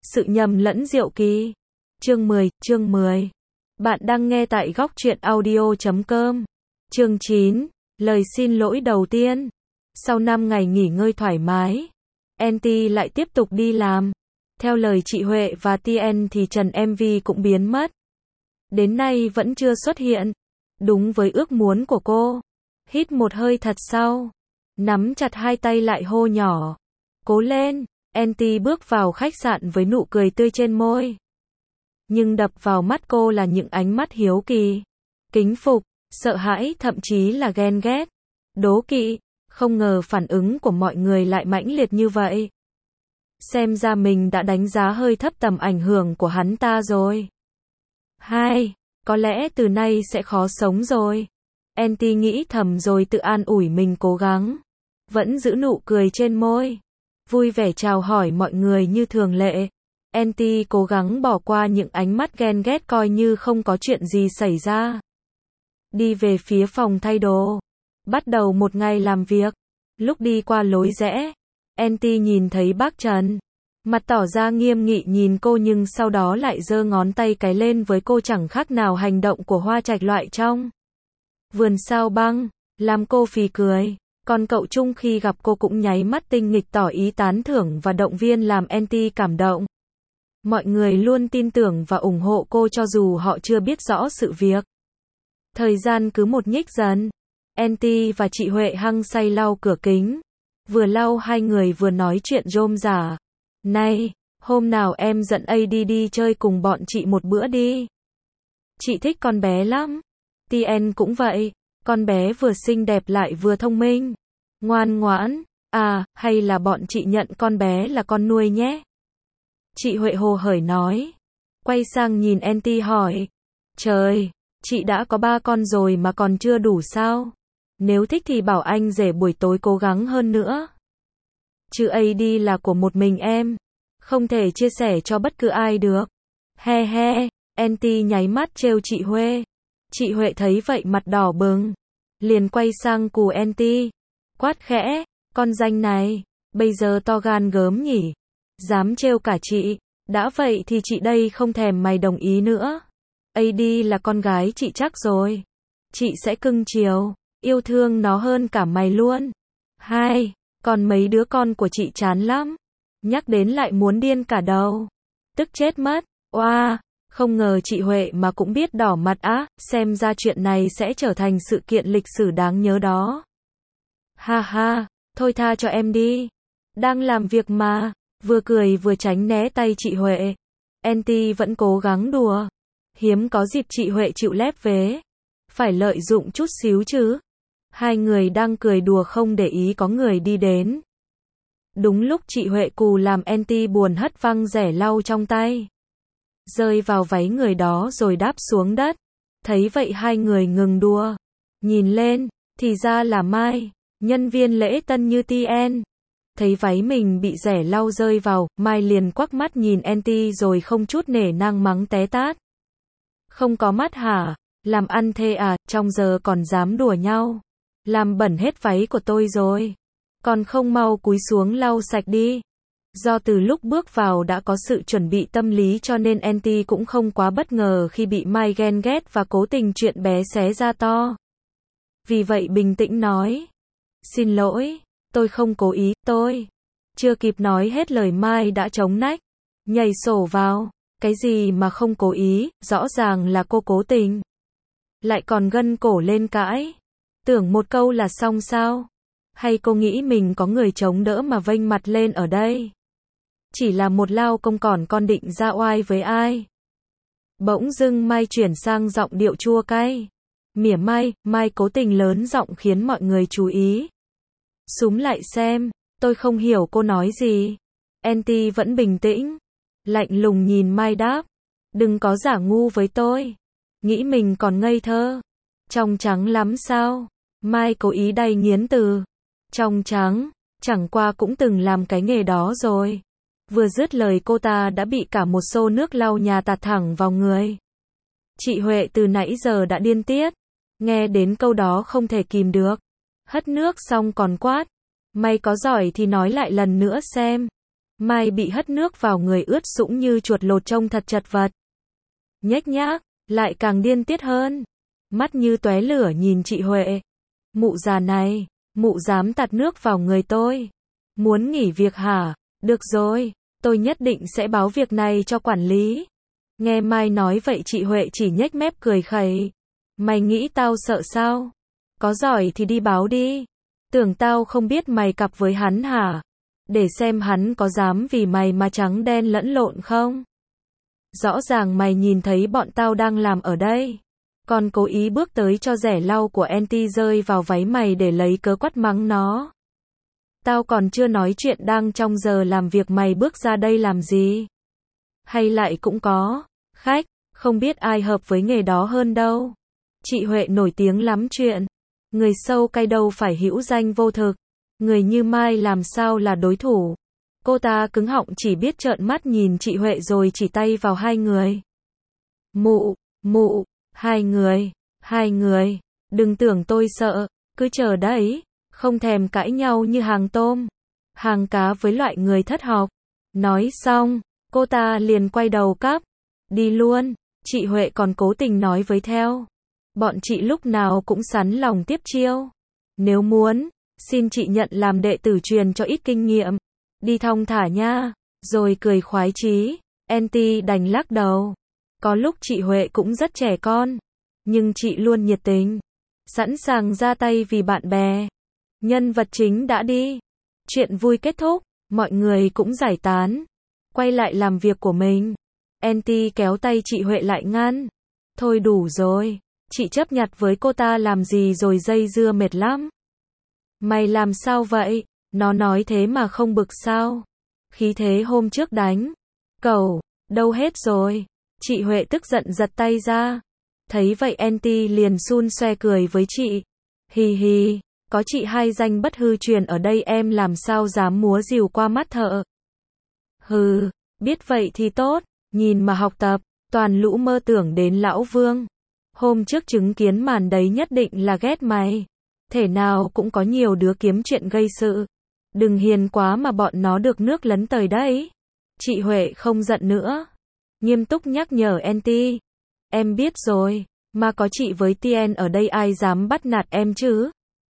Sự nhầm lẫn diệu kỳ. Chương 10. Bạn đang nghe tại góc truyện audio.com. Chương 9. Lời xin lỗi đầu tiên. Sau 5 ngày nghỉ ngơi thoải mái, NT lại tiếp tục đi làm. Theo lời chị Huệ và TN thì Trần MV cũng biến mất. Đến nay vẫn chưa xuất hiện. Đúng với ước muốn của cô. Hít một hơi thật sâu, nắm chặt hai tay lại hô nhỏ: cố lên. NT bước vào khách sạn với nụ cười tươi trên môi. Nhưng đập vào mắt cô là những ánh mắt hiếu kỳ, kính phục, sợ hãi, thậm chí là ghen ghét, đố kỵ. Không ngờ phản ứng của mọi người lại mãnh liệt như vậy. Xem ra mình đã đánh giá hơi thấp tầm ảnh hưởng của hắn ta rồi. Có lẽ từ nay sẽ khó sống rồi. NT nghĩ thầm rồi tự an ủi mình cố gắng. Vẫn giữ nụ cười trên môi. Vui vẻ chào hỏi mọi người như thường lệ. NT cố gắng bỏ qua những ánh mắt ghen ghét coi như không có chuyện gì xảy ra. Đi về phía phòng thay đồ. Bắt đầu một ngày làm việc. Lúc đi qua lối rẽ, NT nhìn thấy bác Trần. Mặt tỏ ra nghiêm nghị nhìn cô nhưng sau đó lại giơ ngón tay cái lên với cô, chẳng khác nào hành động của hoa trạch loại trong vườn sao băng, làm cô phì cười. Còn cậu Trung khi gặp cô cũng nháy mắt tinh nghịch tỏ ý tán thưởng và động viên làm NT cảm động. Mọi người luôn tin tưởng và ủng hộ cô cho dù họ chưa biết rõ sự việc. Thời gian cứ một nhích dần. NT và chị Huệ hăng say lau cửa kính. Vừa lau hai người vừa nói chuyện rôm rả. Này, hôm nào em dẫn AD đi chơi cùng bọn chị một bữa đi. Chị thích con bé lắm. TN cũng vậy. Con bé vừa xinh đẹp lại vừa thông minh, ngoan ngoãn. À, hay là bọn chị nhận con bé là con nuôi nhé. Chị Huệ hồ hởi nói. Quay sang nhìn NT hỏi. Trời, chị đã có 3 con rồi mà còn chưa đủ sao? Nếu thích thì bảo anh rể buổi tối cố gắng hơn nữa. Chứ AD là của một mình em, không thể chia sẻ cho bất cứ ai được. He he, NT nháy mắt trêu chị Huệ. Chị Huệ thấy vậy mặt đỏ bừng, liền quay sang cù NT, quát khẽ, con danh này, bây giờ to gan gớm nhỉ, dám trêu cả chị. Đã vậy thì chị đây không thèm mày đồng ý nữa. AD là con gái chị chắc rồi, chị sẽ cưng chiều, yêu thương nó hơn cả mày luôn. Còn mấy đứa con của chị chán lắm, nhắc đến lại muốn điên cả đầu, tức chết mất. Oa, không ngờ chị Huệ mà cũng biết đỏ mặt á, xem ra chuyện này sẽ trở thành sự kiện lịch sử đáng nhớ đó. Ha ha, thôi tha cho em đi, đang làm việc mà. Vừa cười vừa tránh né tay chị Huệ. NT vẫn cố gắng đùa. Hiếm có dịp chị Huệ chịu lép vế, phải lợi dụng chút xíu chứ. Hai người đang cười đùa không để ý có người đi đến. Đúng lúc chị Huệ cù làm NT buồn hất văng rẻ lau trong tay, rơi vào váy người đó rồi đáp xuống đất. Thấy vậy hai người ngừng đùa, nhìn lên, thì ra là Mai, nhân viên lễ tân như TN. Thấy váy mình bị rẻ lau rơi vào, Mai liền quắc mắt nhìn NT rồi không chút nể nang mắng té tát. Không có mắt hả? Làm ăn thê à, trong giờ còn dám đùa nhau. Làm bẩn hết váy của tôi rồi. Còn không mau cúi xuống lau sạch đi. Do từ lúc bước vào đã có sự chuẩn bị tâm lý cho nên NT cũng không quá bất ngờ khi bị Mai ghen ghét và cố tình chuyện bé xé ra to. Vì vậy bình tĩnh nói. Xin lỗi, tôi không cố ý, tôi. Chưa kịp nói hết lời Mai đã chống nách, nhảy sổ vào. Cái gì mà không cố ý, rõ ràng là cô cố tình. Lại còn gân cổ lên cãi. Tưởng một câu là xong sao? Hay cô nghĩ mình có người chống đỡ mà vênh mặt lên ở đây? Chỉ là một lao công còn con định ra oai với ai? Bỗng dưng Mai chuyển sang giọng điệu chua cay. Mỉa mai, Mai cố tình lớn giọng khiến mọi người chú ý. Súm lại xem, tôi không hiểu cô nói gì. NT vẫn bình tĩnh, lạnh lùng nhìn Mai đáp. Đừng có giả ngu với tôi. Nghĩ mình còn ngây thơ. Trong trắng lắm sao? Mai cố ý đay nghiến từ. Trong trắng, chẳng qua cũng từng làm cái nghề đó rồi. Vừa dứt lời cô ta đã bị cả một xô nước lau nhà tạt thẳng vào người. Chị Huệ từ nãy giờ đã điên tiết. Nghe đến câu đó không thể kìm được. Hất nước xong còn quát. Mày có giỏi thì nói lại lần nữa xem. Mai bị hất nước vào người ướt sũng như chuột lột trông thật chật vật. Nhếch nhác, lại càng điên tiết hơn. Mắt như tóe lửa nhìn chị Huệ. Mụ già này, mụ dám tạt nước vào người tôi. Muốn nghỉ việc hả? Được rồi, tôi nhất định sẽ báo việc này cho quản lý. Nghe Mai nói vậy chị Huệ chỉ nhếch mép cười khẩy. Mày nghĩ tao sợ sao? Có giỏi thì đi báo đi. Tưởng tao không biết mày cặp với hắn hả? Để xem hắn có dám vì mày mà trắng đen lẫn lộn không? Rõ ràng mày nhìn thấy bọn tao đang làm ở đây. Còn cố ý bước tới cho rẻ lau của Anti rơi vào váy mày để lấy cớ quát mắng nó. Tao còn chưa nói chuyện đang trong giờ làm việc mày bước ra đây làm gì? Hay lại cũng có khách, không biết ai hợp với nghề đó hơn đâu. Chị Huệ nổi tiếng lắm chuyện. Người sâu cay đâu phải hữu danh vô thực. Người như Mai làm sao là đối thủ. Cô ta cứng họng chỉ biết trợn mắt nhìn chị Huệ rồi chỉ tay vào hai người. Mụ, hai người, đừng tưởng tôi sợ, cứ chờ đấy, không thèm cãi nhau như hàng tôm, hàng cá với loại người thất học. Nói xong, cô ta liền quay đầu cắp, đi luôn. Chị Huệ còn cố tình nói với theo. Bọn chị lúc nào cũng sẵn lòng tiếp chiêu. Nếu muốn, xin chị nhận làm đệ tử truyền cho ít kinh nghiệm. Đi thong thả nha. Rồi cười khoái chí. Anti đành lắc đầu. Có lúc chị Huệ cũng rất trẻ con. Nhưng chị luôn nhiệt tình. Sẵn sàng ra tay vì bạn bè. Nhân vật chính đã đi. Chuyện vui kết thúc. Mọi người cũng giải tán. Quay lại làm việc của mình. Anti kéo tay chị Huệ lại ngăn. Thôi đủ rồi. Chị chấp nhặt với cô ta làm gì rồi dây dưa mệt lắm. Mày làm sao vậy? Nó nói thế mà không bực sao? Khí thế hôm trước đánh cẩu, đâu hết rồi? Chị Huệ tức giận giật tay ra. Thấy vậy Anti liền xun xoe cười với chị. Hì hì, có chị hai danh bất hư truyền ở đây em làm sao dám múa rìu qua mắt thợ. Hừ, biết vậy thì tốt, nhìn mà học tập, toàn lũ mơ tưởng đến lão Vương. Hôm trước chứng kiến màn đấy nhất định là ghét mày. Thể nào cũng có nhiều đứa kiếm chuyện gây sự. Đừng hiền quá mà bọn nó được nước lấn tới đấy. Chị Huệ không giận nữa. Nghiêm túc nhắc nhở Anti. Em biết rồi, mà có chị với Tien ở đây ai dám bắt nạt em chứ?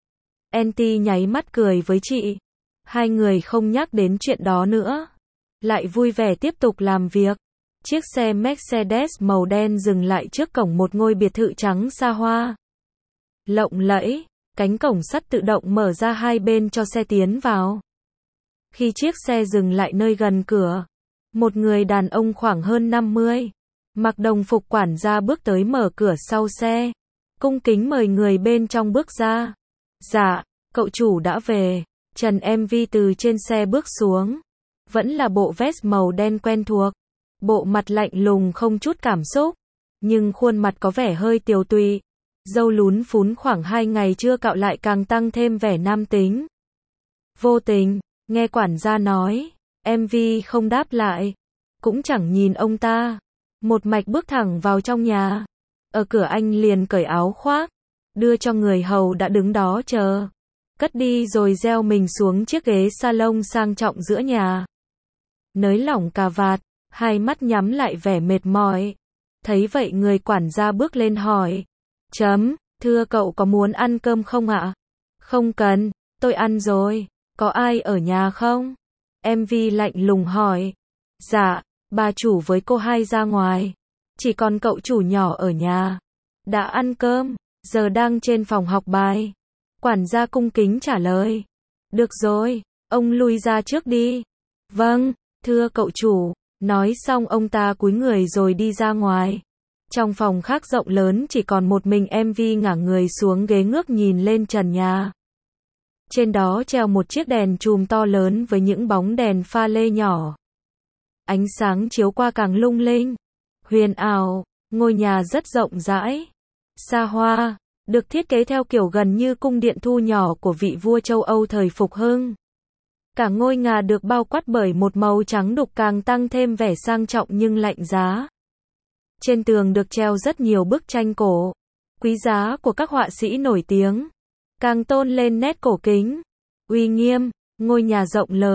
Anti nháy mắt cười với chị. Hai người không nhắc đến chuyện đó nữa. Lại vui vẻ tiếp tục làm việc. Chiếc xe Mercedes màu đen dừng lại trước cổng một ngôi biệt thự trắng xa hoa. Lộng lẫy, cánh cổng sắt tự động mở ra hai bên cho xe tiến vào. Khi chiếc xe dừng lại nơi gần cửa, một người đàn ông khoảng hơn 50, mặc đồng phục quản gia bước tới mở cửa sau xe, cung kính mời người bên trong bước ra. Dạ, cậu chủ đã về. Trần MV từ trên xe bước xuống. Vẫn là bộ vest màu đen quen thuộc. Bộ mặt lạnh lùng không chút cảm xúc, nhưng khuôn mặt có vẻ hơi tiều tụy. Râu lún phún khoảng 2 ngày chưa cạo lại càng tăng thêm vẻ nam tính. Vô tình, nghe quản gia nói, MV không đáp lại, cũng chẳng nhìn ông ta. Một mạch bước thẳng vào trong nhà. Ở cửa anh liền cởi áo khoác, đưa cho người hầu đã đứng đó chờ. Cất đi rồi gieo mình xuống chiếc ghế salon sang trọng giữa nhà. Nới lỏng cà vạt, hai mắt nhắm lại vẻ mệt mỏi. Thấy vậy người quản gia bước lên hỏi. Thưa cậu có muốn ăn cơm không ạ? Không cần, tôi ăn rồi. Có ai ở nhà không? MV lạnh lùng hỏi. Dạ, bà chủ với cô hai ra ngoài. Chỉ còn cậu chủ nhỏ ở nhà. Đã ăn cơm, giờ đang trên phòng học bài. Quản gia cung kính trả lời. Được rồi, ông lui ra trước đi. Vâng, thưa cậu chủ. Nói xong ông ta cúi người rồi đi ra ngoài. Trong phòng khác rộng lớn chỉ còn một mình MV ngả người xuống ghế ngước nhìn lên trần nhà. Trên đó treo một chiếc đèn chùm to lớn với những bóng đèn pha lê nhỏ. Ánh sáng chiếu qua càng lung linh, huyền ảo. Ngôi nhà rất rộng rãi, xa hoa, được thiết kế theo kiểu gần như cung điện thu nhỏ của vị vua châu Âu thời Phục Hưng. Cả ngôi nhà được bao quát bởi một màu trắng đục càng tăng thêm vẻ sang trọng nhưng lạnh giá. Trên tường được treo rất nhiều bức tranh cổ, quý giá của các họa sĩ nổi tiếng, càng tôn lên nét cổ kính, uy nghiêm. Ngôi nhà rộng lớn,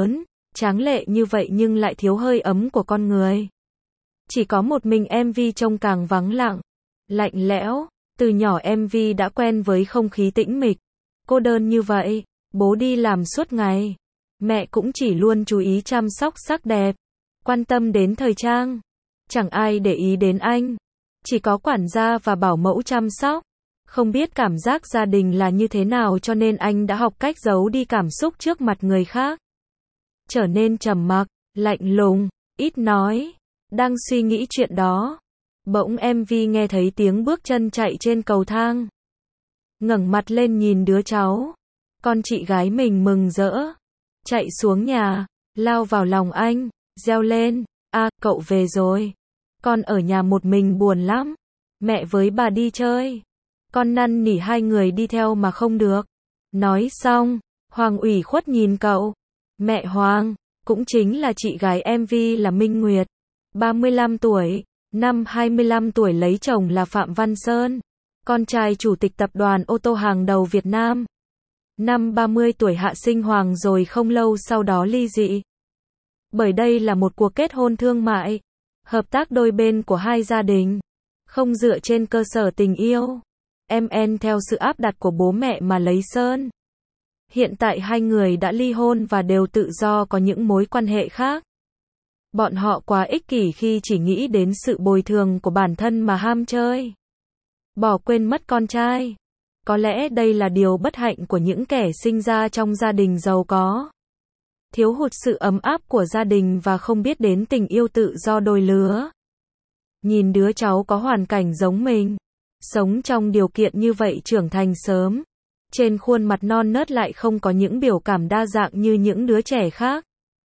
Tráng lệ như vậy nhưng lại thiếu hơi ấm của con người. Chỉ có một mình MV trông càng vắng lặng, lạnh lẽo. Từ nhỏ MV đã quen với không khí tĩnh mịch, cô đơn như vậy. Bố đi làm suốt ngày, mẹ cũng chỉ luôn chú ý chăm sóc sắc đẹp, quan tâm đến thời trang. Chẳng ai để ý đến anh, chỉ có quản gia và bảo mẫu chăm sóc. Không biết cảm giác gia đình là như thế nào cho nên anh đã học cách giấu đi cảm xúc trước mặt người khác. Trở nên trầm mặc, lạnh lùng, ít nói. Đang suy nghĩ chuyện đó, bỗng MV nghe thấy tiếng bước chân chạy trên cầu thang. Ngẩng mặt lên nhìn đứa cháu, con chị gái mình mừng rỡ, chạy xuống nhà, lao vào lòng anh, reo lên, "A, cậu về rồi. Con ở nhà một mình buồn lắm. Mẹ với bà đi chơi." Con năn nỉ hai người đi theo mà không được. Nói xong, Hoàng ủy khuất nhìn cậu. Mẹ Hoàng, cũng chính là chị gái MV là Minh Nguyệt, 35 tuổi, năm 25 tuổi lấy chồng là Phạm Văn Sơn, con trai chủ tịch tập đoàn ô tô hàng đầu Việt Nam. Năm 30 tuổi hạ sinh Hoàng rồi không lâu sau đó ly dị. Bởi đây là một cuộc kết hôn thương mại, hợp tác đôi bên của hai gia đình, không dựa trên cơ sở tình yêu. MN theo sự áp đặt của bố mẹ mà lấy Sơn. Hiện tại hai người đã ly hôn và đều tự do có những mối quan hệ khác. Bọn họ quá ích kỷ khi chỉ nghĩ đến sự bồi thường của bản thân mà ham chơi, bỏ quên mất con trai. Có lẽ đây là điều bất hạnh của những kẻ sinh ra trong gia đình giàu có. Thiếu hụt sự ấm áp của gia đình và không biết đến tình yêu tự do đôi lứa. Nhìn đứa cháu có hoàn cảnh giống mình, sống trong điều kiện như vậy trưởng thành sớm, trên khuôn mặt non nớt lại không có những biểu cảm đa dạng như những đứa trẻ khác.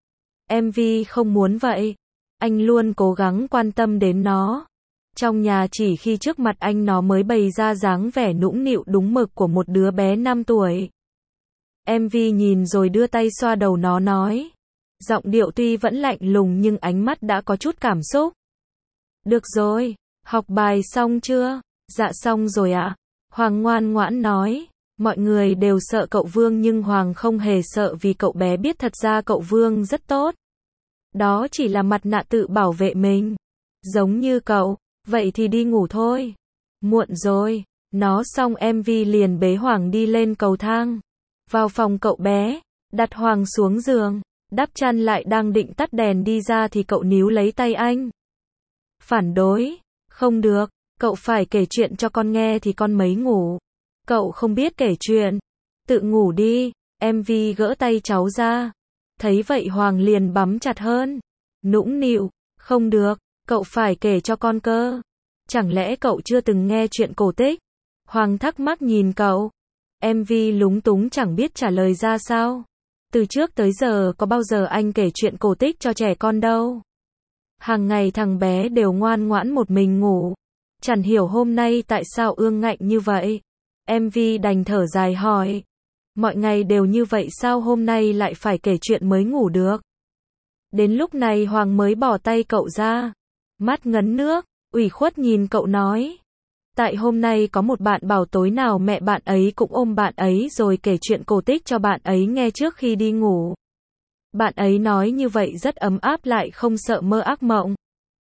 MV không muốn vậy. Anh luôn cố gắng quan tâm đến nó. Trong nhà chỉ khi trước mặt anh nó mới bày ra dáng vẻ nũng nịu đúng mực của một đứa bé 5 tuổi. MV nhìn rồi đưa tay xoa đầu nó nói. Giọng điệu tuy vẫn lạnh lùng nhưng ánh mắt đã có chút cảm xúc. Được rồi, học bài xong chưa? Dạ xong rồi ạ. Hoàng ngoan ngoãn nói. Mọi người đều sợ cậu Vương nhưng Hoàng không hề sợ vì cậu bé biết thật ra cậu Vương rất tốt. Đó chỉ là mặt nạ tự bảo vệ mình. Giống như cậu, vậy thì đi ngủ thôi. Muộn rồi. Nó xong MV liền bế Hoàng đi lên cầu thang. Vào phòng cậu bé, đặt Hoàng xuống giường, đắp chăn lại đang định tắt đèn đi ra thì cậu níu lấy tay anh. Phản đối. Không được, cậu phải kể chuyện cho con nghe thì con mới ngủ. Cậu không biết kể chuyện. Tự ngủ đi. MV gỡ tay cháu ra. Thấy vậy Hoàng liền bắm chặt hơn. Nũng nịu. Không được, cậu phải kể cho con cơ. Chẳng lẽ cậu chưa từng nghe chuyện cổ tích? Hoàng thắc mắc nhìn cậu. MV lúng túng chẳng biết trả lời ra sao. Từ trước tới giờ có bao giờ anh kể chuyện cổ tích cho trẻ con đâu. Hàng ngày thằng bé đều ngoan ngoãn một mình ngủ. Chẳng hiểu hôm nay tại sao ương ngạnh như vậy. MV đành thở dài hỏi. Mọi ngày đều như vậy sao hôm nay lại phải kể chuyện mới ngủ được? Đến lúc này Hoàng mới bỏ tay cậu ra. Mắt ngấn nước, ủy khuất nhìn cậu nói. Tại hôm nay có một bạn bảo tối nào mẹ bạn ấy cũng ôm bạn ấy rồi kể chuyện cổ tích cho bạn ấy nghe trước khi đi ngủ. Bạn ấy nói như vậy rất ấm áp lại không sợ mơ ác mộng.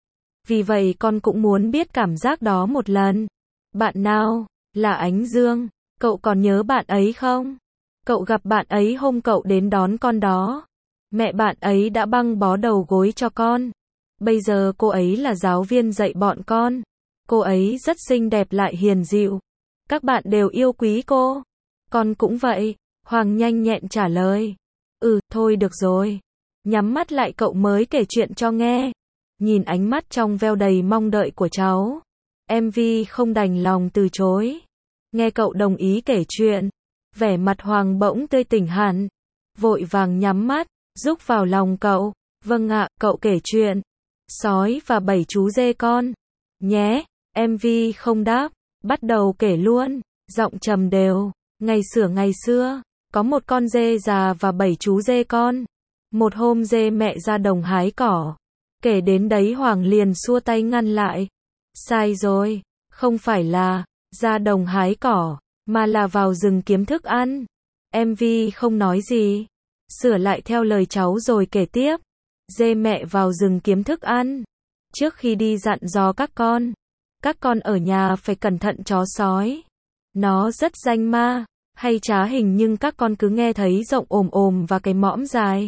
Vì vậy con cũng muốn biết cảm giác đó một lần. Bạn nào? Là Ánh Dương. Cậu còn nhớ bạn ấy không? Cậu gặp bạn ấy hôm cậu đến đón con đó. Mẹ bạn ấy đã băng bó đầu gối cho con. Bây giờ cô ấy là giáo viên dạy bọn con. Cô ấy rất xinh đẹp lại hiền dịu. Các bạn đều yêu quý cô. Con cũng vậy. Hoàng nhanh nhẹn trả lời. Thôi được rồi. Nhắm mắt lại cậu mới kể chuyện cho nghe. Nhìn ánh mắt trong veo đầy mong đợi của cháu. MV không đành lòng từ chối. Nghe cậu đồng ý kể chuyện. Vẻ mặt Hoàng bỗng tươi tỉnh hẳn. Vội vàng nhắm mắt, rúc vào lòng cậu. Vâng ạ, cậu kể chuyện. Sói và 7 chú dê con. Nhé, MV không đáp. Bắt đầu kể luôn. Giọng trầm đều. Ngày xưa, có một con dê già và 7 chú dê con. Một hôm dê mẹ ra đồng hái cỏ. Kể đến đấy Hoàng liền xua tay ngăn lại. Sai rồi, không phải là ra đồng hái cỏ, mà là vào rừng kiếm thức ăn. MV không nói gì. sửa lại theo lời cháu rồi kể tiếp. Dê mẹ vào rừng kiếm thức ăn. Trước khi đi dặn dò các con ở nhà phải cẩn thận chó sói. Nó rất danh ma, hay trá hình nhưng các con cứ nghe thấy rộng ồm ồm và cái mõm dài.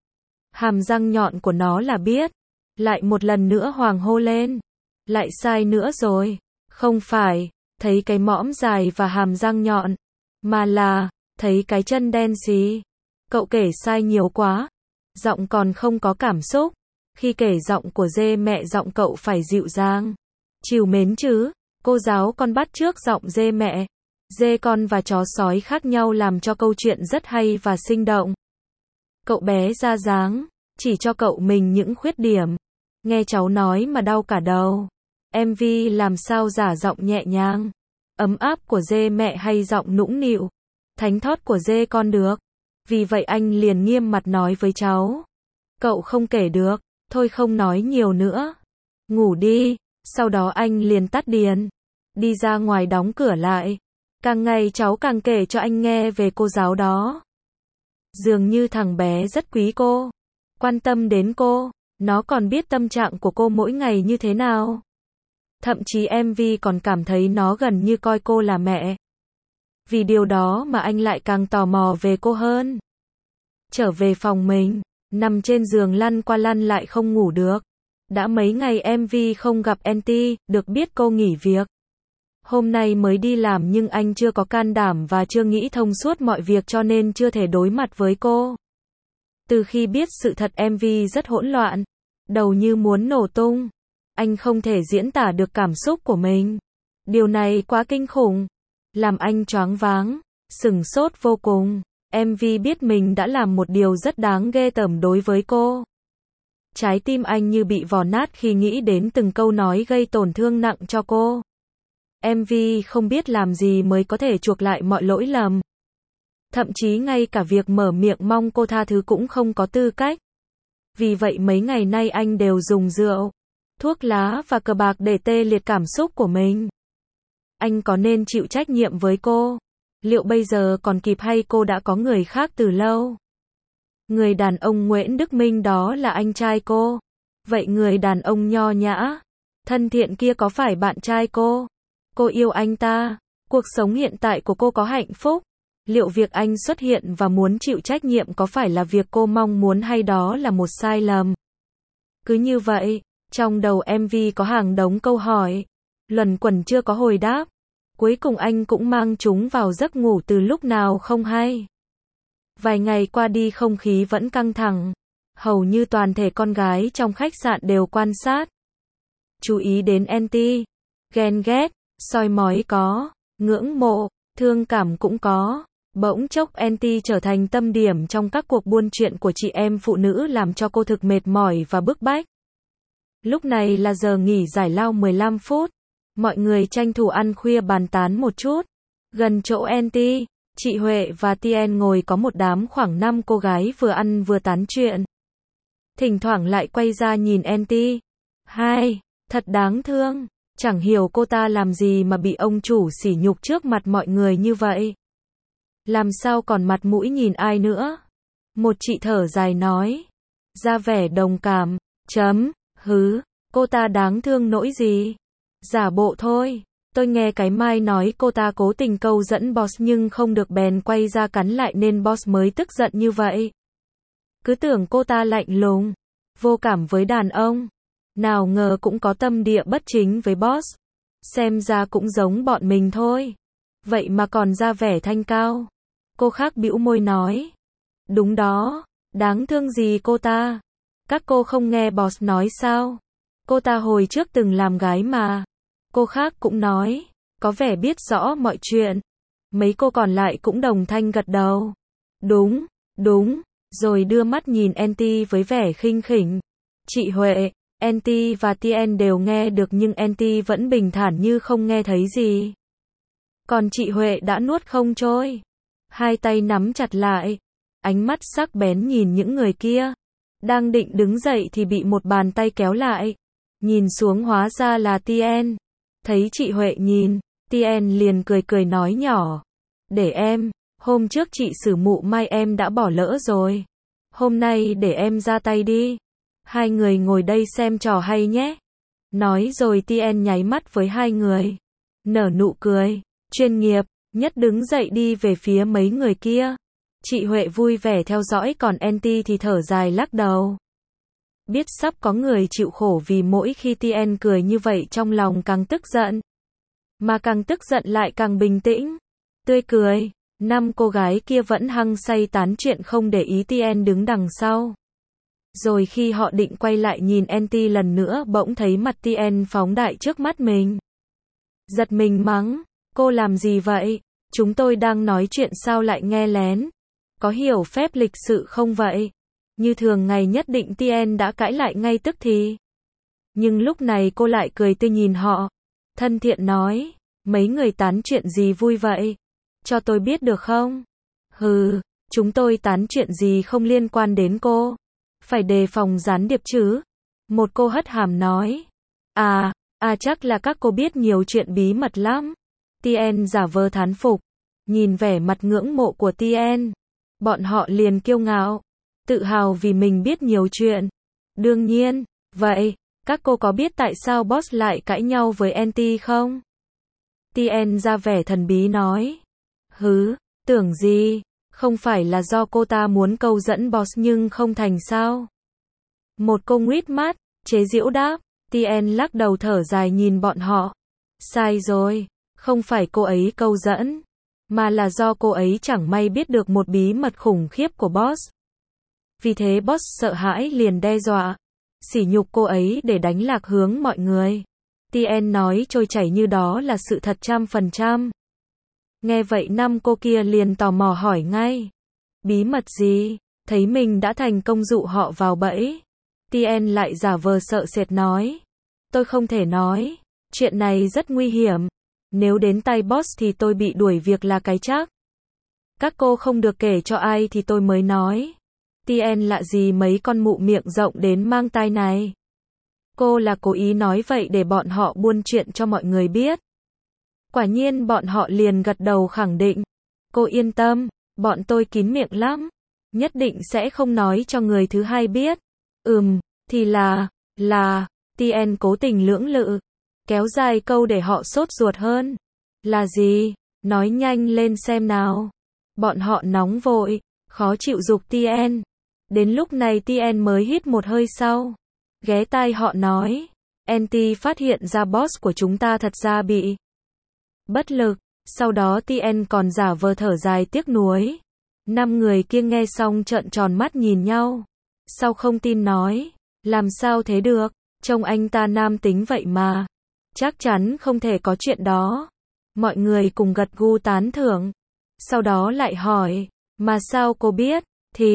Hàm răng nhọn của nó là biết. Lại một lần nữa Hoàng hô lên. Lại sai nữa rồi. Không phải, thấy cái mõm dài và hàm răng nhọn, mà là, thấy cái chân đen xì. Cậu kể sai nhiều quá. Giọng còn không có cảm xúc. Khi kể giọng của dê mẹ giọng cậu phải dịu dàng. Trìu mến chứ. Cô giáo con bắt chước giọng dê mẹ. Dê con và chó sói khác nhau làm cho câu chuyện rất hay và sinh động. Cậu bé ra dáng, chỉ cho cậu mình những khuyết điểm. Nghe cháu nói mà đau cả đầu. MV làm sao giả giọng nhẹ nhàng, ấm áp của dê mẹ hay giọng nũng nịu, thánh thót của dê con được. Vì vậy anh liền nghiêm mặt nói với cháu. Cậu không kể được, thôi không nói nhiều nữa. Ngủ đi. Sau đó anh liền tắt điện. Đi ra ngoài đóng cửa lại. Càng ngày cháu càng kể cho anh nghe về cô giáo đó. Dường như thằng bé rất quý cô, quan tâm đến cô. Nó còn biết tâm trạng của cô mỗi ngày như thế nào. Thậm chí MV còn cảm thấy nó gần như coi cô là mẹ. Vì điều đó mà anh lại càng tò mò về cô hơn. Trở về phòng mình, nằm trên giường lăn qua lăn lại không ngủ được. Đã mấy ngày MV không gặp Aunty, được biết cô nghỉ việc. Hôm nay mới đi làm nhưng anh chưa có can đảm và chưa nghĩ thông suốt mọi việc cho nên chưa thể đối mặt với cô. Từ khi biết sự thật MV rất hỗn loạn, đầu như muốn nổ tung. Anh không thể diễn tả được cảm xúc của mình. Điều này quá kinh khủng, làm anh choáng váng, sửng sốt vô cùng. MV biết mình đã làm một điều rất đáng ghê tởm đối với cô. Trái tim anh như bị vò nát khi nghĩ đến từng câu nói gây tổn thương nặng cho cô. MV không biết làm gì mới có thể chuộc lại mọi lỗi lầm. Thậm chí ngay cả việc mở miệng mong cô tha thứ cũng không có tư cách. Vì vậy mấy ngày nay anh đều dùng rượu, thuốc lá và cờ bạc để tê liệt cảm xúc của mình. Anh có nên chịu trách nhiệm với cô? Liệu bây giờ còn kịp hay cô đã có người khác từ lâu? Người đàn ông Nguyễn Đức Minh đó là anh trai cô. Vậy người đàn ông nho nhã, thân thiện kia có phải bạn trai cô? Cô yêu anh ta. Cuộc sống hiện tại của cô có hạnh phúc? Liệu việc anh xuất hiện và muốn chịu trách nhiệm có phải là việc cô mong muốn hay đó là một sai lầm? Cứ như vậy, trong đầu MV có hàng đống câu hỏi, luẩn quẩn chưa có hồi đáp. Cuối cùng anh cũng mang chúng vào giấc ngủ từ lúc nào không hay. Vài ngày qua đi không khí vẫn căng thẳng. Hầu như toàn thể con gái trong khách sạn đều quan sát. Chú ý đến Aunty. Ghen ghét, soi mói có, ngưỡng mộ, thương cảm cũng có. Bỗng chốc Aunty trở thành tâm điểm trong các cuộc buôn chuyện của chị em phụ nữ làm cho cô thực mệt mỏi và bức bách. Lúc này là giờ nghỉ giải lao 15 phút. Mọi người tranh thủ ăn khuya bàn tán một chút. Gần chỗ Aunty, chị Huệ và Tien ngồi có một đám khoảng 5 cô gái vừa ăn vừa tán chuyện. Thỉnh thoảng lại quay ra nhìn Aunty. Hai, thật đáng thương. Chẳng hiểu cô ta làm gì mà bị ông chủ sỉ nhục trước mặt mọi người như vậy. Làm sao còn mặt mũi nhìn ai nữa? Một chị thở dài nói. Ra vẻ đồng cảm. Hứ, cô ta đáng thương nỗi gì? Giả bộ thôi. Tôi nghe cái Mai nói cô ta cố tình câu dẫn boss nhưng không được bèn quay ra cắn lại nên boss mới tức giận như vậy. Cứ tưởng cô ta lạnh lùng, vô cảm với đàn ông. Nào ngờ cũng có tâm địa bất chính với boss. Xem ra cũng giống bọn mình thôi. Vậy mà còn ra vẻ thanh cao. Cô khác bĩu môi nói. Đúng đó, đáng thương gì cô ta. Các cô không nghe boss nói sao? Cô ta hồi trước từng làm gái mà. Cô khác cũng nói, có vẻ biết rõ mọi chuyện. Mấy cô còn lại cũng đồng thanh gật đầu. Đúng, rồi đưa mắt nhìn Aunty với vẻ khinh khỉnh. Chị Huệ, Aunty và Tien đều nghe được nhưng Aunty vẫn bình thản như không nghe thấy gì. Còn chị Huệ đã nuốt không trôi. Hai tay nắm chặt lại, ánh mắt sắc bén nhìn những người kia. Đang định đứng dậy thì bị một bàn tay kéo lại. Nhìn xuống hóa ra là Tien. Thấy chị Huệ nhìn, Tien liền cười nói nhỏ. Để em, hôm trước chị xử mụ Mai em đã bỏ lỡ rồi. Hôm nay để em ra tay đi. Hai người ngồi đây xem trò hay nhé. Nói rồi Tien nháy mắt với hai người. Nở nụ cười, chuyên nghiệp, nhất đứng dậy đi về phía mấy người kia. Chị Huệ vui vẻ theo dõi còn Anty thì thở dài lắc đầu. Biết sắp có người chịu khổ vì mỗi khi Tien cười như vậy trong lòng càng tức giận. Mà càng tức giận lại càng bình tĩnh. Tươi cười, 5 cô gái kia vẫn hăng say tán chuyện không để ý Tien đứng đằng sau. Rồi khi họ định quay lại nhìn Anty lần nữa bỗng thấy mặt Tien phóng đại trước mắt mình. Giật mình mắng, cô làm gì vậy? Chúng tôi đang nói chuyện sao lại nghe lén? Có hiểu phép lịch sự không vậy? Như thường ngày nhất định Tien đã cãi lại ngay tức thì. Nhưng lúc này cô lại cười tươi nhìn họ. Thân thiện nói, mấy người tán chuyện gì vui vậy? Cho tôi biết được không? Hừ, chúng tôi tán chuyện gì không liên quan đến cô. Phải đề phòng gián điệp chứ. Một cô hất hàm nói. Chắc là các cô biết nhiều chuyện bí mật lắm. Tien giả vờ thán phục. Nhìn vẻ mặt ngưỡng mộ của Tien. Bọn họ liền kiêu ngạo. Tự hào vì mình biết nhiều chuyện. Đương nhiên, vậy, các cô có biết tại sao boss lại cãi nhau với Anty không? Tien ra vẻ thần bí nói. Tưởng gì, không phải là do cô ta muốn câu dẫn boss nhưng không thành sao? Một cô nguýt mắt, chế giễu đáp. Tien lắc đầu thở dài nhìn bọn họ. Sai rồi, không phải cô ấy câu dẫn, mà là do cô ấy chẳng may biết được một bí mật khủng khiếp của boss. Vì thế boss sợ hãi liền đe dọa, sỉ nhục cô ấy để đánh lạc hướng mọi người. Tien nói trôi chảy như đó là sự thật 100%. Nghe vậy 5 cô kia liền tò mò hỏi ngay. Bí mật gì? Thấy mình đã thành công dụ họ vào bẫy. Tien lại giả vờ sợ sệt nói. Tôi không thể nói. Chuyện này rất nguy hiểm. Nếu đến tay boss thì tôi bị đuổi việc là cái chắc. Các cô không được kể cho ai thì tôi mới nói. Tien lạ gì mấy con mụ miệng rộng đến mang tai này. Cô là cố ý nói vậy để bọn họ buôn chuyện cho mọi người biết. Quả nhiên bọn họ liền gật đầu khẳng định. Cô yên tâm, bọn tôi kín miệng lắm. Nhất định sẽ không nói cho người thứ hai biết. Thì là, Tien cố tình lưỡng lự. Kéo dài câu để họ sốt ruột hơn. Là gì? Nói nhanh lên xem nào. Bọn họ nóng vội, khó chịu giục Tien. Đến lúc này Tien mới hít một hơi sau. Ghé tai họ nói. Anty phát hiện ra boss của chúng ta thật ra bị bất lực. Sau đó Tien còn giả vờ thở dài tiếc nuối. 5 người kia nghe xong trợn tròn mắt nhìn nhau. Sau không tin nói. Làm sao thế được? Trông anh ta nam tính vậy mà. Chắc chắn không thể có chuyện đó. Mọi người cùng gật gù tán thưởng. Sau đó lại hỏi. Mà sao cô biết?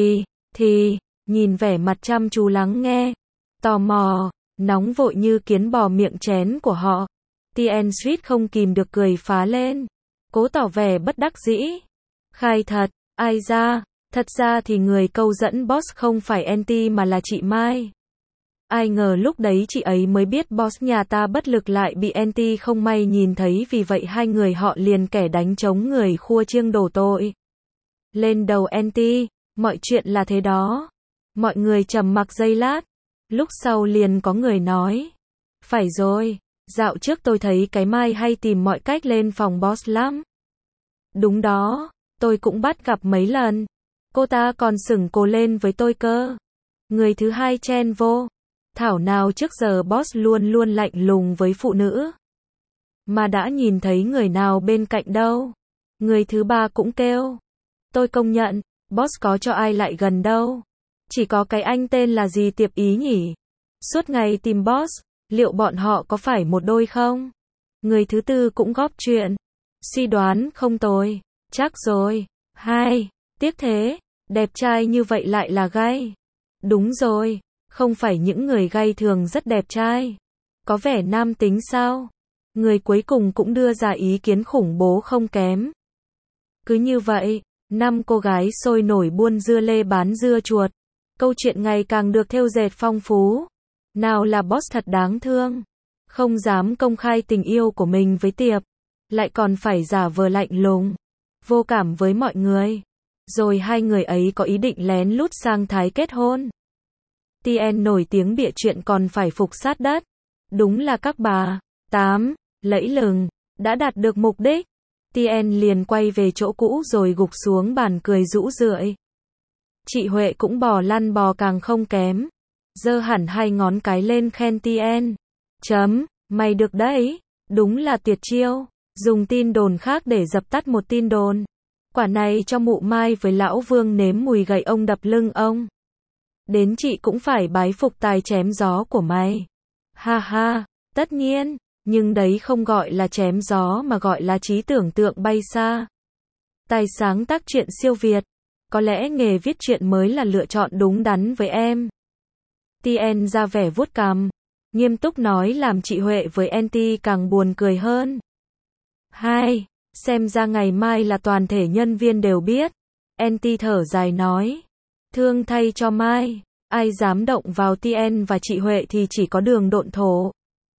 Thì, nhìn vẻ mặt chăm chú lắng nghe. Tò mò, nóng vội như kiến bò miệng chén của họ. Tien suýt không kìm được cười phá lên. Cố tỏ vẻ bất đắc dĩ. Khai thật, thật ra thì người câu dẫn boss không phải Anty mà là chị Mai. Ai ngờ lúc đấy chị ấy mới biết boss nhà ta bất lực lại bị Anty không may nhìn thấy, vì vậy hai người họ liền kẻ đánh trống người khua chiêng đổ tội lên đầu Anty. Mọi chuyện là thế đó. Mọi người trầm mặc giây lát. Lúc sau liền có người nói. Phải rồi, dạo trước tôi thấy cái Mai hay tìm mọi cách lên phòng boss lắm. Đúng đó, tôi cũng bắt gặp mấy lần. Cô ta còn sửng cồ lên với tôi cơ. Người thứ hai chen vô. Thảo nào trước giờ boss luôn luôn lạnh lùng với phụ nữ. Mà đã nhìn thấy người nào bên cạnh đâu. Người thứ ba cũng kêu. Tôi công nhận, boss có cho ai lại gần đâu. Chỉ có cái anh tên là gì Tiệp Ý nhỉ? Suốt ngày tìm boss, liệu bọn họ có phải một đôi không? Người thứ tư cũng góp chuyện. Suy đoán không tồi. Chắc rồi. Tiếc thế, đẹp trai như vậy lại là gay. Đúng rồi, không phải những người gay thường rất đẹp trai. Có vẻ nam tính sao? Người cuối cùng cũng đưa ra ý kiến khủng bố không kém. Cứ như vậy, 5 cô gái sôi nổi buôn dưa lê bán dưa chuột. Câu chuyện ngày càng được thêu dệt phong phú. Nào là boss thật đáng thương, không dám công khai tình yêu của mình với Tiệp, lại còn phải giả vờ lạnh lùng, vô cảm với mọi người. rồi hai người ấy có ý định lén lút sang Thái kết hôn. TN nổi tiếng bịa chuyện còn phải phục sát đất. Đúng là các bà, 8, lẫy lừng, đã đạt được mục đích. TN liền quay về chỗ cũ rồi gục xuống bàn cười rũ rượi. Chị Huệ cũng bò lăn bò càng không kém. Giơ hẳn hai ngón cái lên khen TN. Mày được đấy, đúng là tuyệt chiêu. Dùng tin đồn khác để dập tắt một tin đồn. Quả này cho mụ Mai với lão Vương nếm mùi gậy ông đập lưng ông. Đến chị cũng phải bái phục tài chém gió của mày. Ha ha, tất nhiên, nhưng đấy không gọi là chém gió mà gọi là trí tưởng tượng bay xa. Tài sáng tác truyện siêu việt. Có lẽ nghề viết truyện mới là lựa chọn đúng đắn với em. TN ra vẻ vuốt cằm, nghiêm túc nói làm chị Huệ với NT càng buồn cười hơn. Hai, xem ra ngày mai là toàn thể nhân viên đều biết. NT thở dài nói. Thương thay cho Mai, ai dám động vào TN và chị Huệ thì chỉ có đường độn thổ.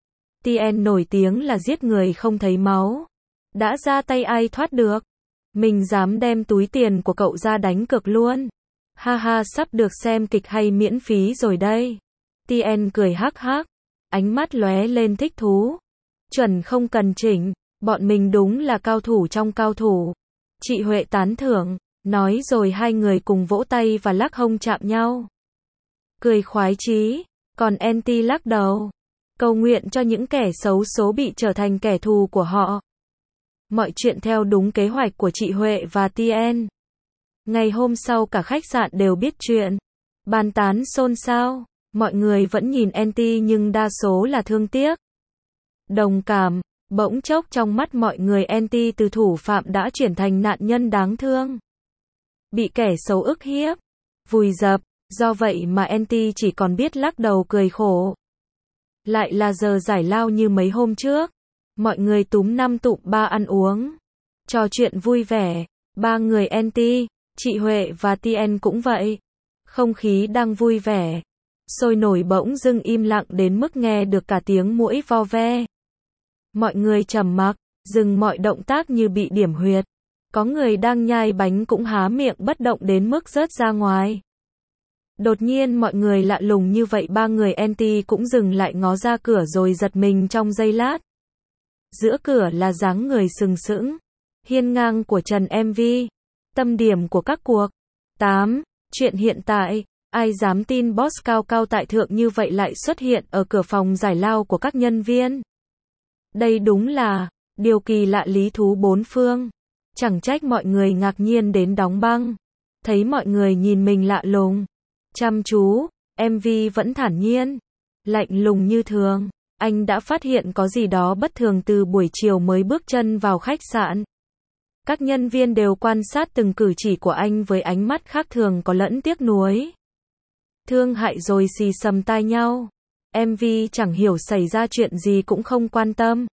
TN nổi tiếng là giết người không thấy máu. Đã ra tay ai thoát được. Mình dám đem túi tiền của cậu ra đánh cược luôn. Ha ha, sắp được xem kịch hay miễn phí rồi đây. TN cười hắc hắc, ánh mắt lóe lên thích thú. Chuẩn không cần chỉnh, bọn mình đúng là cao thủ trong cao thủ. Chị Huệ tán thưởng, nói rồi hai người cùng vỗ tay và lắc hông chạm nhau. Cười khoái chí, còn NT lắc đầu. Cầu nguyện cho những kẻ xấu số bị trở thành kẻ thù của họ. Mọi chuyện theo đúng kế hoạch của chị Huệ và TN. Ngày hôm sau cả khách sạn đều biết chuyện. Bàn tán xôn xao. Mọi người vẫn nhìn NT nhưng đa số là thương tiếc. Đồng cảm. Bỗng chốc trong mắt mọi người NT từ thủ phạm đã chuyển thành nạn nhân đáng thương. Bị kẻ xấu ức hiếp. Vùi dập. Do vậy mà NT chỉ còn biết lắc đầu cười khổ. Lại là giờ giải lao như mấy hôm trước. Mọi người túm năm tụm ba ăn uống. Trò chuyện vui vẻ. Ba người NT, chị Huệ và TN cũng vậy. Không khí đang vui vẻ. Sôi nổi bỗng dưng im lặng đến mức nghe được cả tiếng muỗi vo ve. Mọi người trầm mặc, dừng mọi động tác như bị điểm huyệt. Có người đang nhai bánh cũng há miệng bất động đến mức rớt ra ngoài. Đột nhiên mọi người lạ lùng như vậy, ba người NT cũng dừng lại ngó ra cửa rồi giật mình trong giây lát. Giữa cửa là dáng người sừng sững, hiên ngang của Trần MV, tâm điểm của các cuộc. 8. Chuyện hiện tại, ai dám tin boss cao cao tại thượng như vậy lại xuất hiện ở cửa phòng giải lao của các nhân viên. Đây đúng là điều kỳ lạ lý thú bốn phương. Chẳng trách mọi người ngạc nhiên đến đóng băng. Thấy mọi người nhìn mình lạ lùng, chăm chú, MV vẫn thản nhiên, lạnh lùng như thường. Anh đã phát hiện có gì đó bất thường từ buổi chiều mới bước chân vào khách sạn. Các nhân viên đều quan sát từng cử chỉ của anh với ánh mắt khác thường có lẫn tiếc nuối. Thương hại rồi xì xầm tai nhau. MV chẳng hiểu xảy ra chuyện gì cũng không quan tâm.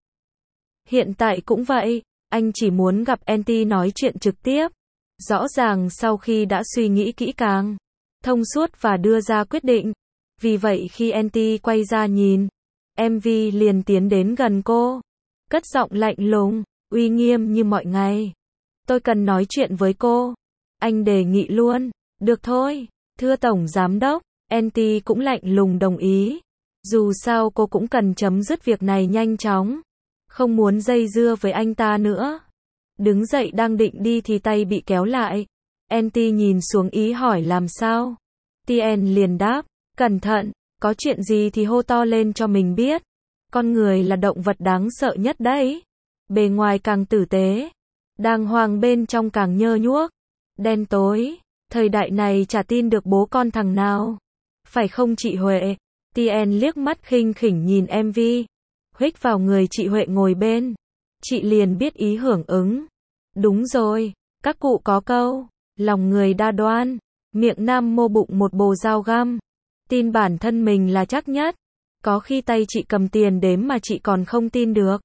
Hiện tại cũng vậy, anh chỉ muốn gặp NT nói chuyện trực tiếp. Rõ ràng sau khi đã suy nghĩ kỹ càng, thông suốt và đưa ra quyết định. Vì vậy khi NT quay ra nhìn, MV liền tiến đến gần cô. Cất giọng lạnh lùng, uy nghiêm như mọi ngày. Tôi cần nói chuyện với cô. Anh đề nghị luôn. Được thôi, thưa Tổng Giám đốc. NT cũng lạnh lùng đồng ý. Dù sao cô cũng cần chấm dứt việc này nhanh chóng. Không muốn dây dưa với anh ta nữa. Đứng dậy đang định đi thì tay bị kéo lại. NT nhìn xuống ý hỏi làm sao. TN liền đáp, cẩn thận, có chuyện gì thì hô to lên cho mình biết. Con người là động vật đáng sợ nhất đấy. Bề ngoài càng tử tế, đàng hoàng bên trong càng nhơ nhuốc, đen tối. Thời đại này chả tin được bố con thằng nào. Phải không chị Huệ? TN liếc mắt khinh khỉnh nhìn MV. Huých vào người chị Huệ ngồi bên. Chị liền biết ý hưởng ứng. Đúng rồi, các cụ có câu, lòng người đa đoan, miệng nam mô bụng một bồ dao găm. Tin bản thân mình là chắc nhất. Có khi tay chị cầm tiền đếm mà chị còn không tin được.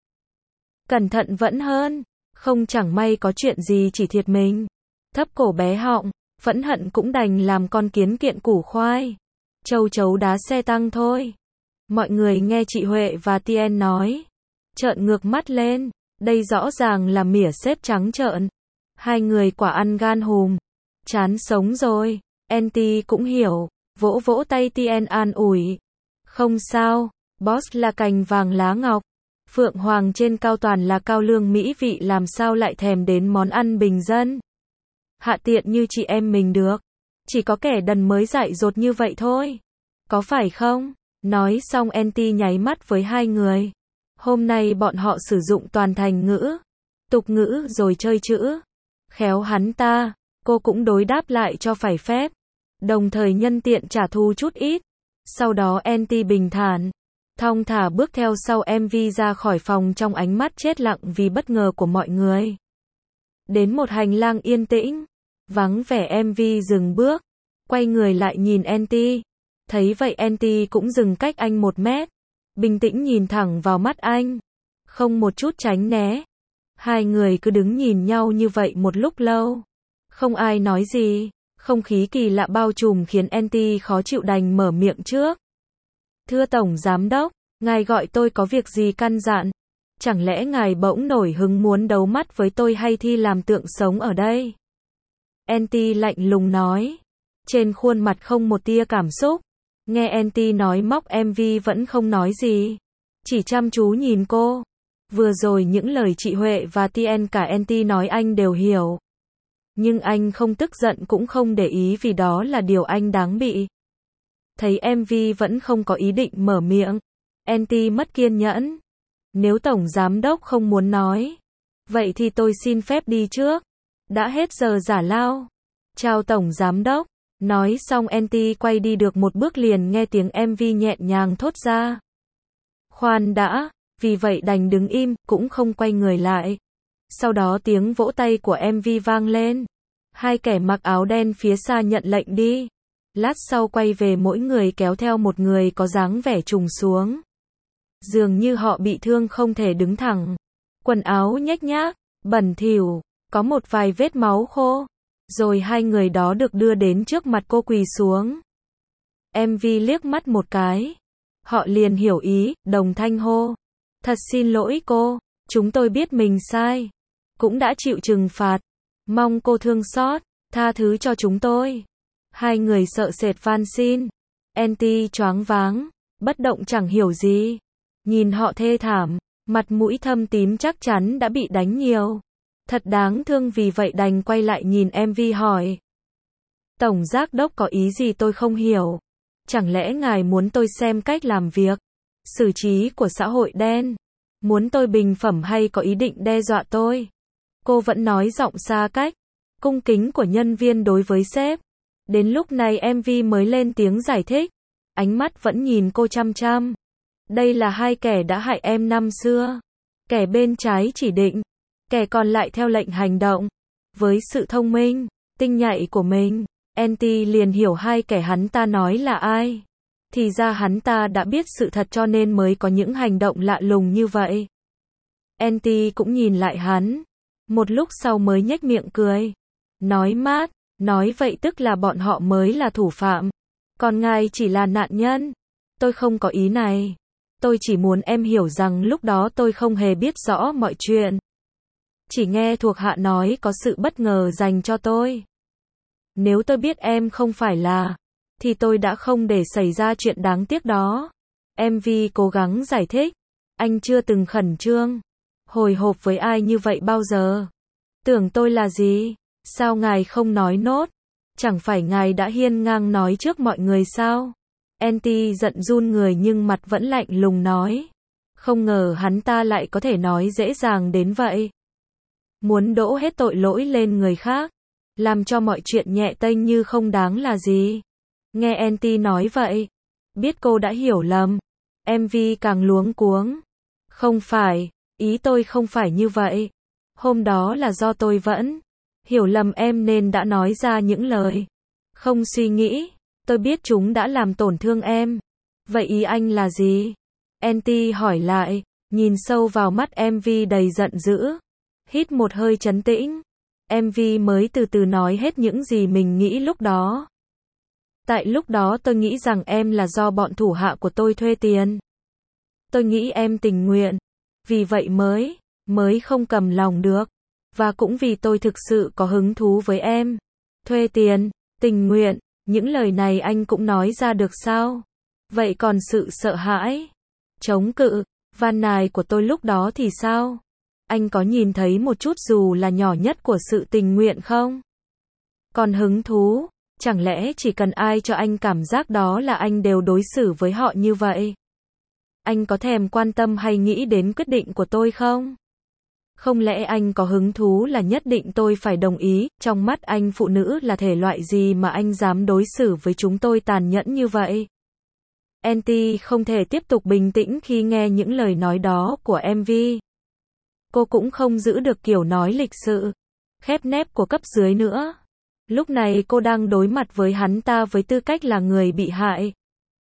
Cẩn thận vẫn hơn. Không chẳng may có chuyện gì chỉ thiệt mình. Thấp cổ bé họng, phẫn hận cũng đành làm con kiến kiện củ khoai. Châu chấu đá xe tăng thôi. Mọi người nghe chị Huệ và TN nói, trợn ngược mắt lên. Đây rõ ràng là mỉa sếp trắng trợn. Hai người quả ăn gan hùm. chán sống rồi. Andy cũng hiểu, vỗ vỗ tay Tien an ủi. Không sao, boss là cành vàng lá ngọc. Phượng hoàng trên cao toàn là cao lương mỹ vị, làm sao lại thèm đến món ăn bình dân. Hạ tiện như chị em mình được. Chỉ có kẻ đần mới dại dột như vậy thôi. Có phải không? Nói xong Andy nháy mắt với hai người. Hôm nay bọn họ sử dụng toàn thành ngữ, tục ngữ rồi chơi chữ. Khéo hắn ta, cô cũng đối đáp lại cho phải phép. Đồng thời nhân tiện trả thù chút ít. Sau đó Andy bình thản, thong thả bước theo sau MV ra khỏi phòng trong ánh mắt chết lặng vì bất ngờ của mọi người. Đến một hành lang yên tĩnh, vắng vẻ MV dừng bước, quay người lại nhìn Andy. Thấy vậy Andy cũng dừng cách anh 1 mét, bình tĩnh nhìn thẳng vào mắt anh, không một chút tránh né. Hai người cứ đứng nhìn nhau như vậy một lúc lâu, không ai nói gì, không khí kỳ lạ bao trùm khiến Andy khó chịu đành mở miệng trước. Thưa Tổng Giám Đốc, ngài gọi tôi có việc gì căn dặn? Chẳng lẽ ngài bỗng nổi hứng muốn đấu mắt với tôi hay thi làm tượng sống ở đây? Andy lạnh lùng nói, trên khuôn mặt không một tia cảm xúc. Nghe Andy nói móc MV vẫn không nói gì, chỉ chăm chú nhìn cô. Vừa rồi những lời chị Huệ và Tien cả Andy nói anh đều hiểu. Nhưng anh không tức giận cũng không để ý vì đó là điều anh đáng bị. Thấy MV vẫn không có ý định mở miệng, Andy mất kiên nhẫn. Nếu Tổng Giám Đốc không muốn nói, vậy thì tôi xin phép đi trước. Đã hết giờ giả lao. Chào Tổng Giám Đốc. Nói xong Andy quay đi được một bước liền nghe tiếng MV nhẹ nhàng thốt ra. Khoan đã, vì vậy đành đứng im, cũng không quay người lại. Sau đó tiếng vỗ tay của MV vang lên. Hai kẻ mặc áo đen phía xa nhận lệnh đi. Lát sau quay về mỗi người kéo theo một người có dáng vẻ trùng xuống. Dường như họ bị thương không thể đứng thẳng. Quần áo nhếch nhác, bẩn thỉu, có một vài vết máu khô. Rồi hai người đó được đưa đến trước mặt cô quỳ xuống. MV liếc mắt một cái. Họ liền hiểu ý, đồng thanh hô. Thật xin lỗi cô, chúng tôi biết mình sai. Cũng đã chịu trừng phạt. Mong cô thương xót, tha thứ cho chúng tôi. Hai người sợ sệt van xin. Andy choáng váng, bất động chẳng hiểu gì. Nhìn họ thê thảm, mặt mũi thâm tím chắc chắn đã bị đánh nhiều. Thật đáng thương vì vậy đành quay lại nhìn MV hỏi. Tổng Giám Đốc có ý gì tôi không hiểu? Chẳng lẽ ngài muốn tôi xem cách làm việc, xử trí của xã hội đen? Muốn tôi bình phẩm hay có ý định đe dọa tôi? Cô vẫn nói giọng xa cách, cung kính của nhân viên đối với sếp. Đến lúc này MV mới lên tiếng giải thích. Ánh mắt vẫn nhìn cô chăm chăm. Đây là hai kẻ đã hại em năm xưa. Kẻ bên trái chỉ định, kẻ còn lại theo lệnh hành động. Với sự thông minh, tinh nhạy của mình, Andy liền hiểu hai kẻ hắn ta nói là ai. Thì ra hắn ta đã biết sự thật cho nên mới có những hành động lạ lùng như vậy. Andy cũng nhìn lại hắn. Một lúc sau mới nhếch miệng cười. Nói mát, nói vậy tức là bọn họ mới là thủ phạm. Còn ngài chỉ là nạn nhân. Tôi không có ý này. Tôi chỉ muốn em hiểu rằng lúc đó tôi không hề biết rõ mọi chuyện. Chỉ nghe thuộc hạ nói có sự bất ngờ dành cho tôi. Nếu tôi biết em không phải là, thì tôi đã không để xảy ra chuyện đáng tiếc đó. MV cố gắng giải thích. Anh chưa từng khẩn trương, hồi hộp với ai như vậy bao giờ. Tưởng tôi là gì? Sao ngài không nói nốt? Chẳng phải ngài đã hiên ngang nói trước mọi người sao? Andy giận run người nhưng mặt vẫn lạnh lùng nói. Không ngờ hắn ta lại có thể nói dễ dàng đến vậy. Muốn đổ hết tội lỗi lên người khác, làm cho mọi chuyện nhẹ tênh như không đáng là gì. Nghe Andy nói vậy, biết cô đã hiểu lầm. MV càng luống cuống. Không phải, ý tôi không phải như vậy. Hôm đó là do tôi vẫn hiểu lầm em nên đã nói ra những lời không suy nghĩ. Tôi biết chúng đã làm tổn thương em. Vậy ý anh là gì? Andy hỏi lại, nhìn sâu vào mắt MV đầy giận dữ. Hít một hơi trấn tĩnh. MV mới từ từ nói hết những gì mình nghĩ lúc đó. Tại lúc đó tôi nghĩ rằng em là do bọn thủ hạ của tôi thuê tiền. Tôi nghĩ em tình nguyện. Vì vậy mới không cầm lòng được. Và cũng vì tôi thực sự có hứng thú với em. thuê tiền, tình nguyện, những lời này anh cũng nói ra được sao? Vậy còn sự sợ hãi, chống cự, van nài của tôi lúc đó thì sao? Anh có nhìn thấy một chút dù là nhỏ nhất của sự tình nguyện không? Còn hứng thú, chẳng lẽ chỉ cần ai cho anh cảm giác đó là anh đều đối xử với họ như vậy? Anh có thèm quan tâm hay nghĩ đến quyết định của tôi không? Không lẽ anh có hứng thú là nhất định tôi phải đồng ý, trong mắt anh phụ nữ là thể loại gì mà anh dám đối xử với chúng tôi tàn nhẫn như vậy? Anty không thể tiếp tục bình tĩnh khi nghe những lời nói đó của MV. Cô cũng không giữ được kiểu nói lịch sự, khép nép của cấp dưới nữa. Lúc này cô đang đối mặt với hắn ta với tư cách là người bị hại.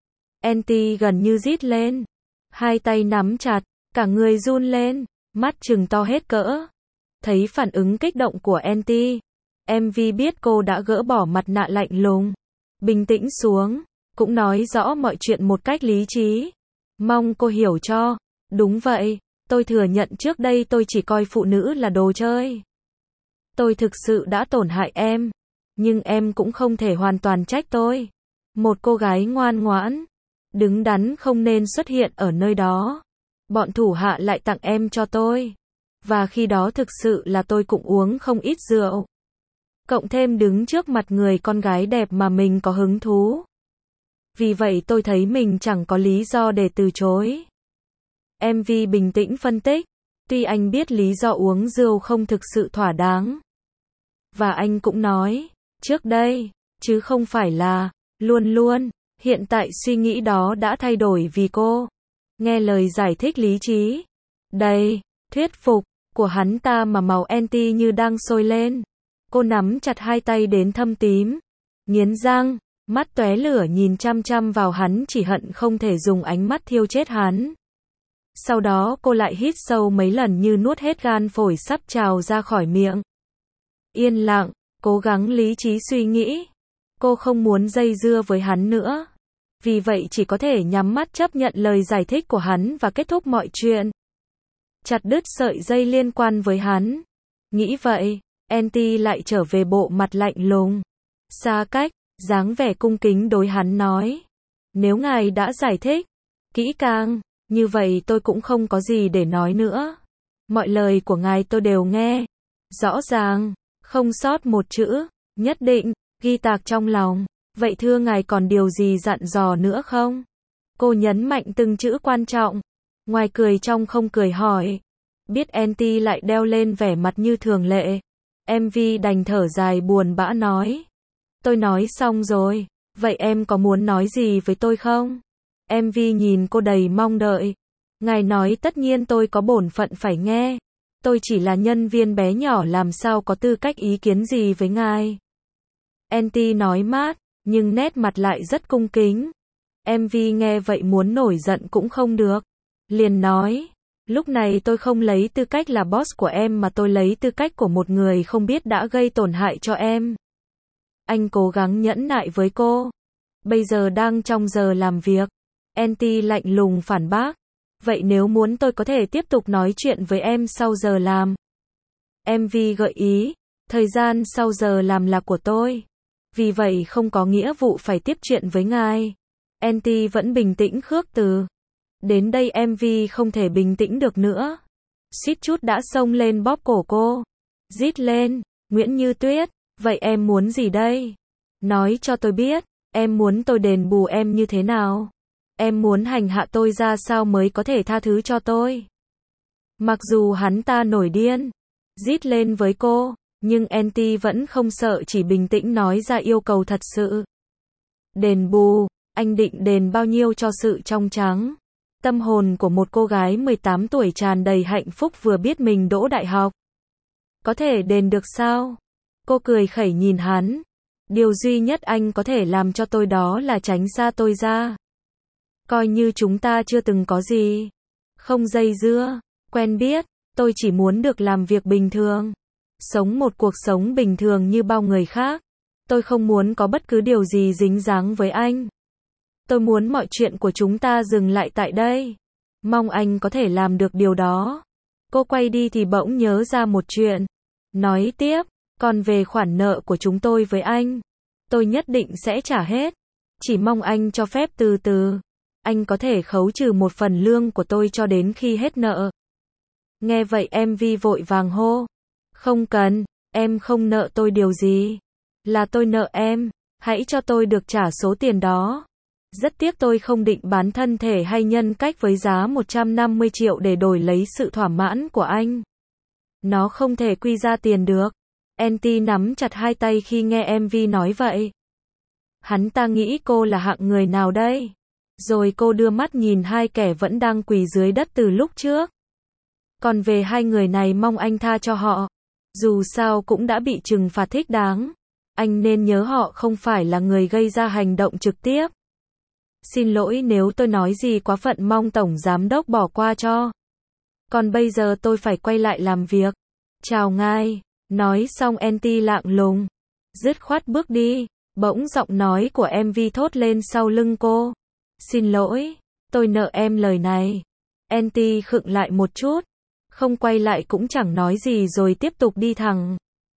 Anty gần như rít lên, hai tay nắm chặt, cả người run lên, mắt trừng to hết cỡ. Thấy phản ứng kích động của Anty, MV biết cô đã gỡ bỏ mặt nạ lạnh lùng, bình tĩnh xuống, cũng nói rõ mọi chuyện một cách lý trí. Mong cô hiểu cho. Đúng vậy, tôi thừa nhận trước đây tôi chỉ coi phụ nữ là đồ chơi. Tôi thực sự đã tổn hại em, nhưng em cũng không thể hoàn toàn trách tôi. Một cô gái ngoan ngoãn, đứng đắn không nên xuất hiện ở nơi đó. Bọn thủ hạ lại tặng em cho tôi. Và khi đó thực sự là tôi cũng uống không ít rượu. Cộng thêm đứng trước mặt người con gái đẹp mà mình có hứng thú. Vì vậy tôi thấy mình chẳng có lý do để từ chối. MV bình tĩnh phân tích. Tuy anh biết lý do uống rượu không thực sự thỏa đáng. Và anh cũng nói, trước đây, chứ không phải là, luôn luôn, hiện tại suy nghĩ đó đã thay đổi vì cô. Nghe lời giải thích lý trí, đầy, thuyết phục, của hắn ta mà màu Anty như đang sôi lên. Cô nắm chặt hai tay đến thâm tím, nghiến răng, mắt tóe lửa nhìn chăm chăm vào hắn chỉ hận không thể dùng ánh mắt thiêu chết hắn. Sau đó cô lại hít sâu mấy lần như nuốt hết gan phổi sắp trào ra khỏi miệng. Yên lặng, cố gắng lý trí suy nghĩ. Cô không muốn dây dưa với hắn nữa. Vì vậy chỉ có thể nhắm mắt chấp nhận lời giải thích của hắn và kết thúc mọi chuyện. Chặt đứt sợi dây liên quan với hắn. Nghĩ vậy, Anty lại trở về bộ mặt lạnh lùng. Xa cách, dáng vẻ cung kính đối hắn nói. Nếu ngài đã giải thích kỹ càng, như vậy tôi cũng không có gì để nói nữa. Mọi lời của ngài tôi đều nghe. Rõ ràng, không sót một chữ, nhất định, ghi tạc trong lòng. Vậy thưa ngài còn điều gì dặn dò nữa không? Cô nhấn mạnh từng chữ quan trọng. Ngoài cười trong không cười hỏi. Biết Anty lại đeo lên vẻ mặt như thường lệ. MV đành thở dài buồn bã nói. Tôi nói xong rồi. Vậy em có muốn nói gì với tôi không? MV nhìn cô đầy mong đợi. Ngài nói tất nhiên tôi có bổn phận phải nghe. Tôi chỉ là nhân viên bé nhỏ làm sao có tư cách ý kiến gì với ngài. Anty nói mát, nhưng nét mặt lại rất cung kính. MV nghe vậy muốn nổi giận cũng không được. Liền nói, lúc này tôi không lấy tư cách là boss của em mà tôi lấy tư cách của một người không biết đã gây tổn hại cho em. Anh cố gắng nhẫn nại với cô. Bây giờ đang trong giờ làm việc. Anty lạnh lùng phản bác. Vậy nếu muốn tôi có thể tiếp tục nói chuyện với em sau giờ làm. MV gợi ý, thời gian sau giờ làm là của tôi. Vì vậy không có nghĩa vụ phải tiếp chuyện với ngài. Anty vẫn bình tĩnh khước từ. Đến đây MV không thể bình tĩnh được nữa. Suýt chút đã xông lên bóp cổ cô. Rít lên, Nguyễn Như Tuyết, vậy em muốn gì đây? Nói cho tôi biết, em muốn tôi đền bù em như thế nào? Em muốn hành hạ tôi ra sao mới có thể tha thứ cho tôi? Mặc dù hắn ta nổi điên, rít lên với cô, nhưng Anty vẫn không sợ chỉ bình tĩnh nói ra yêu cầu thật sự. Đền bù, anh định đền bao nhiêu cho sự trong trắng? Tâm hồn của một cô gái 18 tuổi tràn đầy hạnh phúc vừa biết mình đỗ đại học. Có thể đền được sao? Cô cười khẩy nhìn hắn. Điều duy nhất anh có thể làm cho tôi đó là tránh xa tôi ra. Coi như chúng ta chưa từng có gì. Không dây dưa, quen biết, tôi chỉ muốn được làm việc bình thường. Sống một cuộc sống bình thường như bao người khác. Tôi không muốn có bất cứ điều gì dính dáng với anh. Tôi muốn mọi chuyện của chúng ta dừng lại tại đây. Mong anh có thể làm được điều đó. Cô quay đi thì bỗng nhớ ra một chuyện. Nói tiếp, Còn về khoản nợ của chúng tôi với anh, tôi nhất định sẽ trả hết. Chỉ mong anh cho phép từ từ. Anh có thể khấu trừ một phần lương của tôi cho đến khi hết nợ. Nghe vậy MV vội vàng hô. Không cần, em không nợ tôi điều gì. Là tôi nợ em, hãy cho tôi được trả số tiền đó. Rất tiếc tôi không định bán thân thể hay nhân cách với giá 150 triệu để đổi lấy sự thỏa mãn của anh. Nó không thể quy ra tiền được. NT nắm chặt hai tay khi nghe MV nói vậy. Hắn ta nghĩ cô là hạng người nào đây? Rồi cô đưa mắt nhìn hai kẻ vẫn đang quỳ dưới đất từ lúc trước. Còn về hai người này mong anh tha cho họ. Dù sao cũng đã bị trừng phạt thích đáng. Anh nên nhớ họ không phải là người gây ra hành động trực tiếp. Xin lỗi nếu tôi nói gì quá phận, mong Tổng Giám đốc bỏ qua cho. Còn bây giờ tôi phải quay lại làm việc. Chào ngài. Nói xong NT lạng lùng. Dứt khoát bước đi. Bỗng giọng nói của MV thốt lên sau lưng cô. Xin lỗi, tôi nợ em lời này. NT khựng lại một chút. Không quay lại cũng chẳng nói gì rồi tiếp tục đi thẳng.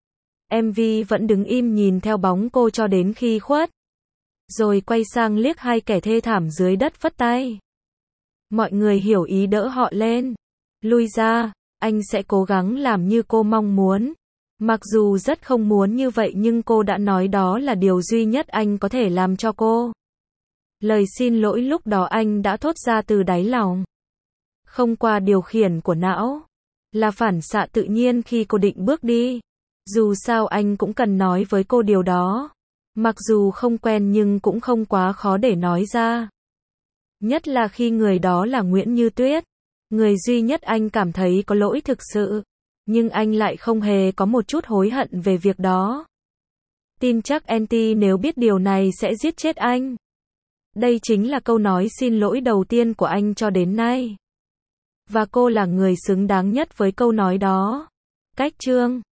MV vẫn đứng im nhìn theo bóng cô cho đến khi khuất. Rồi quay sang liếc hai kẻ thê thảm dưới đất phất tay. Mọi người hiểu ý đỡ họ lên. Lui ra, anh sẽ cố gắng làm như cô mong muốn. Mặc dù rất không muốn như vậy nhưng cô đã nói đó là điều duy nhất anh có thể làm cho cô. Lời xin lỗi lúc đó anh đã thốt ra từ đáy lòng. Không qua điều khiển của não. Là phản xạ tự nhiên khi cô định bước đi. Dù sao anh cũng cần nói với cô điều đó. Mặc dù không quen nhưng cũng không quá khó để nói ra. Nhất là khi người đó là Nguyễn Như Tuyết. Người duy nhất anh cảm thấy có lỗi thực sự. Nhưng anh lại không hề có một chút hối hận về việc đó. Tin chắc NT nếu biết điều này sẽ giết chết anh. Đây chính là câu nói xin lỗi đầu tiên của anh cho đến nay. Và cô là người xứng đáng nhất với câu nói đó. Cách chương